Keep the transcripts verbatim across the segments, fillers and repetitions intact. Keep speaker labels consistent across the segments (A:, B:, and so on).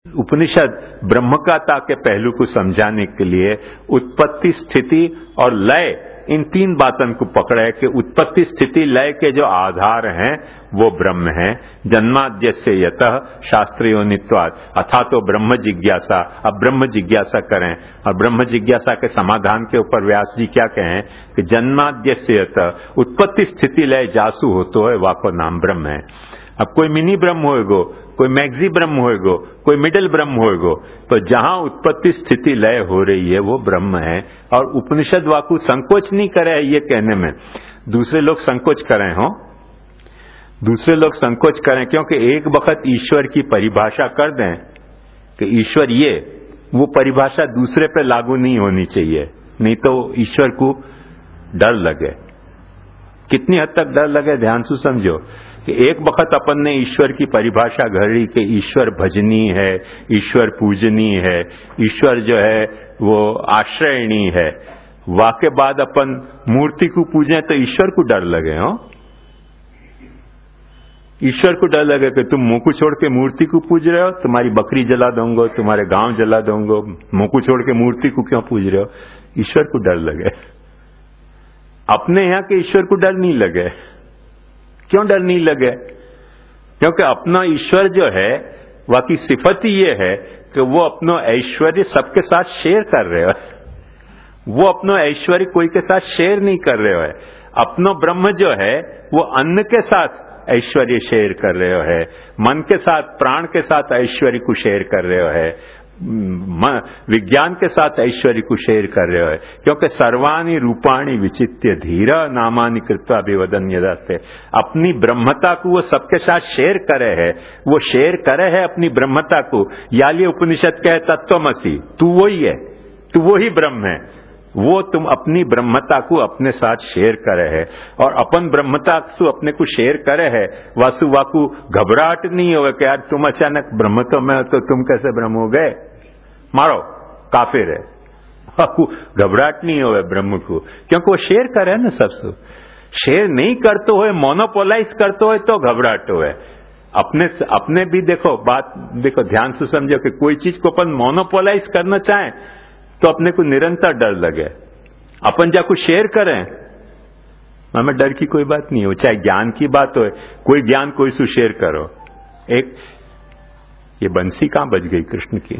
A: उपनिषद ब्रह्मकाता के पहलू को समझाने के लिए उत्पत्ति, स्थिति और लय, इन तीन बातों को पकड़े कि उत्पत्ति, स्थिति, लय के जो आधार हैं वो ब्रह्म है। जन्माद्यस्य यतः शास्त्रयोनित्वात्, अथा तो ब्रह्म जिज्ञासा। अब ब्रह्म जिज्ञासा करें, और ब्रह्म जिज्ञासा के समाधान के ऊपर व्यास जी क्या कहें कि जन्माद्यस्य यतः, उत्पत्ति स्थिति लय जासु होतो है, वाको नाम ब्रह्म है। अब कोई मिनी ब्रह्म होएगो, कोई मैग्जी ब्रह्म होएगो, कोई मिडिल ब्रह्म होएगो, तो जहां उत्पत्ति स्थिति लय हो रही है वो ब्रह्म है। और उपनिषद वाकु संकोच नहीं करे ये कहने में। दूसरे लोग संकोच करें हो, दूसरे लोग संकोच करें, क्योंकि एक वक्त ईश्वर की परिभाषा कर दें कि ईश्वर ये, वो परिभाषा दूसरे पे लागू नहीं होनी चाहिए, नहीं तो ईश्वर को डर लगे। कितनी हद तक डर लगे ध्यान से समझो कि एक वक्त अपन ने ईश्वर की परिभाषा घड़ी कि ईश्वर भजनी है, ईश्वर पूजनीय है, ईश्वर जो है वो आश्रयणीय है। वाके बाद अपन मूर्ति को पूजें तो ईश्वर को डर लगे हो, ईश्वर को डर लगे कि तुम मुंह को छोड़ के मूर्ति को पूज रहे हो, तुम्हारी बकरी जला दूंगा, तुम्हारे गांव जला दूंगा, मुंह को छोड़ के मूर्ति को क्यों पूज रहे हो। ईश्वर को डर लगे। अपने यहां के ईश्वर को डर नहीं लगे। क्यों डर नहीं लगे? क्योंकि अपना ईश्वर जो है वाकी सिफत ही ये है कि वो अपना ऐश्वर्य सबके साथ शेयर कर रहे हो। वो अपना ऐश्वर्य कोई के साथ शेयर नहीं कर रहे हो। अपना ब्रह्म जो है वो अन्न के साथ ऐश्वर्य शेयर कर रहे हो है, मन के साथ, प्राण के साथ ऐश्वर्य को शेयर कर रहे हो है, विज्ञान के साथ ऐश्वर्य को शेयर कर रहे हो है। क्योंकि सर्वाणि रूपाणि विचित्य धीरा नामानि कृत्वा अभिवदन यदास्ते, अपनी ब्रह्मता को वो सबके साथ शेयर करे है। वो शेयर करे है अपनी ब्रह्मता को। याली उपनिषद कहे तत्वमसि, तू वही है, तू वही ब्रह्म है। वो तुम अपनी ब्रह्मता को अपने साथ शेयर करे है, और अपन ब्रह्मता को अपने को शेयर करे है। वासु वाकु घबराहट नहीं हो कि यार तुम अचानक ब्रह्म तो मैं, तो तुम कैसे ब्रह्म हो गए, मारो काफिर है। वाकु घबराहट नहीं हो ब्रह्म को, क्योंकि वो शेयर करे ना सबसे। शेयर नहीं करते हुए, मोनोपोलाइज करते हुए तो घबराहट हो। अपने अपने भी देखो, बात देखो ध्यान से समझो कि कोई चीज को अपन मोनोपोलाइज करना चाहें तो अपने को निरंतर डर लगे। अपन जा कुछ शेयर करें, हमें डर की कोई बात नहीं हो। चाहे ज्ञान की बात हो, कोई ज्ञान कोई सु शेयर करो। एक ये बंसी कहां बज गई कृष्ण की?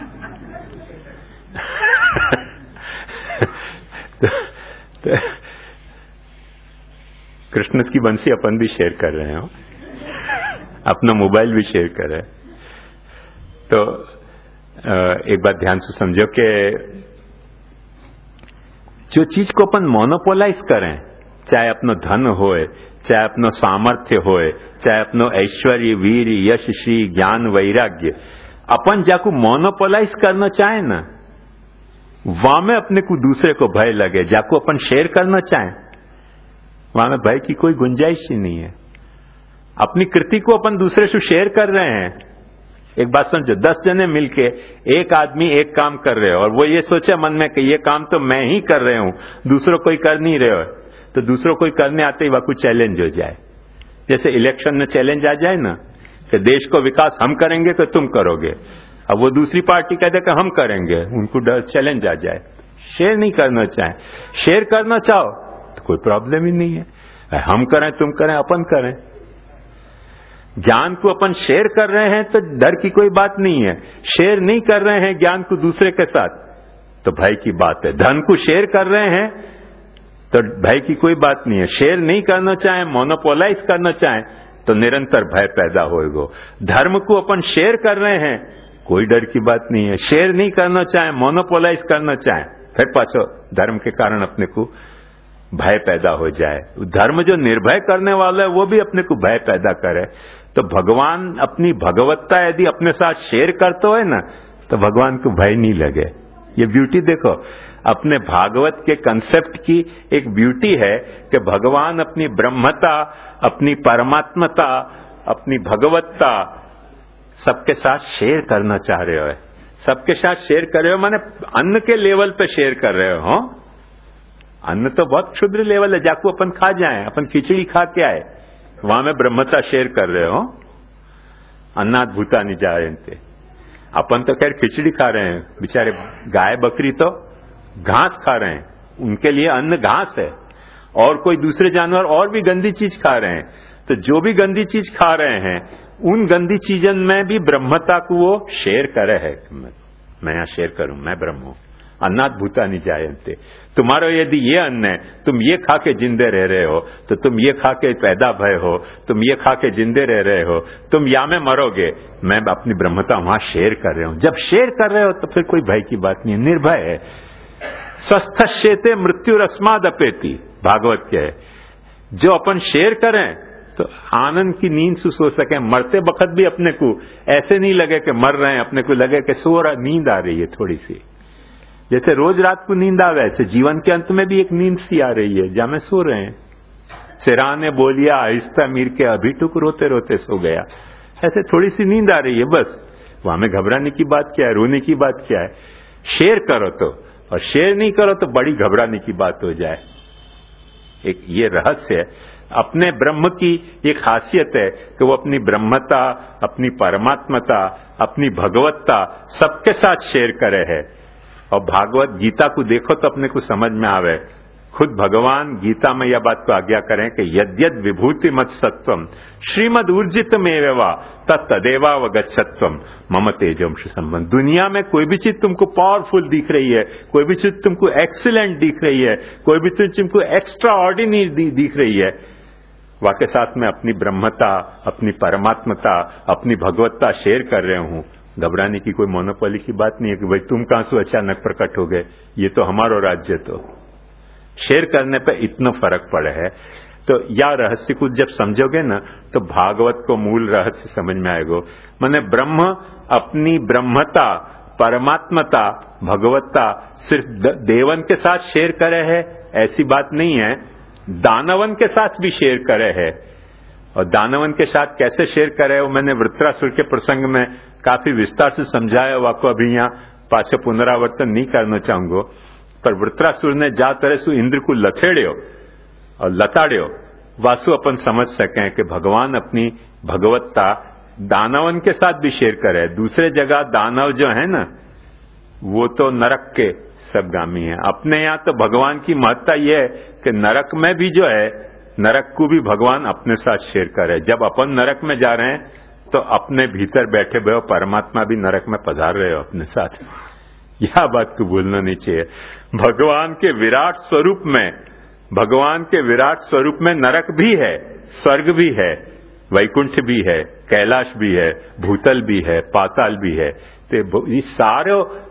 A: तो, तो, कृष्ण की बंसी अपन भी शेयर कर रहे हो, अपना मोबाइल भी शेयर कर रहे हैं। तो एक बात ध्यान से समझो कि जो चीज को अपन मोनोपोलाइज करें, चाहे अपना धन होए, चाहे अपना सामर्थ्य होए, चाहे अपनो ऐश्वर्य, वीर, यश, श्री, ज्ञान, वैराग्य, अपन जाको मोनोपोलाइज करना चाहे ना, वहां में अपने को दूसरे को भय लगे। जाको अपन शेयर करना चाहें, वहां में भय की कोई गुंजाइश ही नहीं है। अपनी कृति को अपन दूसरे से शेयर कर रहे हैं। एक बात समझो, दस जने मिलके एक आदमी एक काम कर रहे हो, और वो ये सोचे मन में कि ये काम तो मैं ही कर रहे हूं, दूसरों कोई कर नहीं रहे हो, तो दूसरों कोई करने आते ही वह कुछ चैलेंज हो जाए। जैसे इलेक्शन में चैलेंज आ जाए ना कि देश को विकास हम करेंगे तो तुम करोगे, अब वो दूसरी पार्टी कहते कि हम करेंगे, उनको डर चैलेंज आ जाए। शेयर नहीं करना चाहे, शेयर करना चाहो तो कोई प्रॉब्लम ही नहीं है। हम करें, तुम करें, अपन करें। ज्ञान को अपन शेयर कर रहे हैं तो डर की कोई बात नहीं है। शेयर नहीं कर रहे हैं ज्ञान को दूसरे के साथ तो भय की बात है। धन को शेयर कर रहे हैं तो भय की कोई बात नहीं है। शेयर नहीं करना चाहें, मोनोपोलाइज करना चाहें तो निरंतर भय पैदा होएगा। धर्म को अपन शेयर कर रहे हैं, कोई डर की बात नहीं है। शेयर नहीं करना चाहें, मोनोपोलाइज करना चाहें, फिर पाछो धर्म के कारण अपने को भय पैदा हो जाए। धर्म जो निर्भय करने वाला है वो भी अपने को भय पैदा करे। तो भगवान अपनी भगवत्ता यदि अपने साथ शेयर करते हो ना तो भगवान को भय नहीं लगे। ये ब्यूटी देखो, अपने भागवत के कंसेप्ट की एक ब्यूटी है कि भगवान अपनी ब्रह्मता, अपनी परमात्मता, अपनी भगवत्ता सबके साथ शेयर करना चाह रहे हो। सबके साथ शेयर कर रहे हो माने अन्न के लेवल पे शेयर कर रहे हो। अन्न तो बहुत क्षुद्र लेवल है, जाको अपन खा जाए, अपन खिचड़ी खा के आए, वहां में ब्रह्मता शेयर कर रहे हो। अन्नाद भूतानि जायन्ते, अपन तो खैर खिचड़ी खा रहे हैं, बेचारे गाय बकरी तो घास खा रहे हैं, उनके लिए अन्न घास है। और कोई दूसरे जानवर और भी गंदी चीज खा रहे हैं, तो जो भी गंदी चीज खा रहे हैं उन गंदी चीजन में भी ब्रह्मता को वो शेयर करे है। मैं यहां शेयर करूं, मैं ब्रह्म हूं, अन्नात् भूतानि जायन्ते। तुम्हारा यदि ये अन्न है, तुम ये खा के जिंदे रह रहे हो, तो तुम ये खा के पैदा भय हो, तुम ये खा के जिंदे रह रहे हो, तुम या में मरोगे, मैं अपनी ब्रह्मता वहां शेयर कर रहे हूं। जब शेयर कर रहे हो तो फिर कोई भय की बात नहीं है, निर्भय है। स्वस्थ शेते मृत्यु रस्माद अपेति, भागवत के है। जो अपन शेयर करें तो आनंद की नींद से सो सके। मरते वक्त भी अपने को ऐसे नहीं लगे कि मर रहे हैं, अपने को लगे कि सो रहा, नींद आ रही है थोड़ी सी। जैसे रोज रात को नींद आवे, ऐसे जीवन के अंत में भी एक नींद सी आ रही है, जहां में सो रहे हैं। सिरा ने बोलिया आहिस्ता मीर के, अभी टुक रोते रोते सो गया। ऐसे थोड़ी सी नींद आ रही है, बस वहां में घबराने की बात क्या है, रोने की बात क्या है। शेयर करो तो, और शेयर नहीं करो तो बड़ी घबराने की बात हो जाए। एक ये रहस्य है, अपने ब्रह्म की ये खासियत है कि वो अपनी ब्रह्मता, अपनी परमात्मता, अपनी भगवत्ता सबके साथ शेयर करे है। और भागवत गीता को देखो तो अपने को समझ में आवे, खुद भगवान गीता में यह बात को आज्ञा करें कि यद्यद विभूति मत सत्वम श्रीमद ऊर्जित मेवा तदेवा वगच्छत्वम मम तेजोंश संबंध। दुनिया में कोई भी चीज तुमको पावरफुल दिख रही है, कोई भी चीज तुमको एक्सीलेंट दिख रही है, कोई भी चीज तुमको एक्स्ट्रा ऑर्डिनरी दिख रही है, वाके साथ में अपनी ब्रह्मता, अपनी परमात्मता, अपनी भगवत्ता शेयर कर रहे हूं। घबराने की कोई मोनोपोली की बात नहीं है कि भाई तुम कहां से अचानक प्रकट हो गए, ये तो हमारा राज्य। तो शेयर करने पे इतना फर्क पड़े है। तो या रहस्य को जब समझोगे ना तो भागवत को मूल रहस्य समझ में आएगा। माने ब्रह्म अपनी ब्रह्मता, परमात्मता, भगवत्ता सिर्फ देवन के साथ शेयर करे है ऐसी बात नहीं है, दानवन के साथ भी शेयर करे है। और दानवन के साथ कैसे शेयर करे वो मैंने वृत्रासुर के प्रसंग में काफी विस्तार से समझाया, वाको अभी यहाँ पाछो पुनरावर्तन नहीं करना चाहूंगा। पर वृत्रासुर ने जा तरह से इंद्र को लथेड़ियो और लताड़ियो, वासु अपन समझ सकें कि भगवान अपनी भगवत्ता दानवन के साथ भी शेयर करे। दूसरे जगह दानव जो है ना वो तो नरक के सबगामी है। अपने यहाँ तो भगवान की महत्ता यह है कि नरक में भी जो है, नरक को भी भगवान अपने साथ शेयर करे। जब अपन नरक में जा रहे हैं तो अपने भीतर बैठे हुए परमात्मा भी नरक में पधार रहे हो अपने साथ। यह बात को भूलना नहीं चाहिए। भगवान के विराट स्वरूप में, भगवान के विराट स्वरूप में नरक भी है, स्वर्ग भी है, वैकुंठ भी है, कैलाश भी है, भूतल भी है, पाताल भी है। तो ये सारे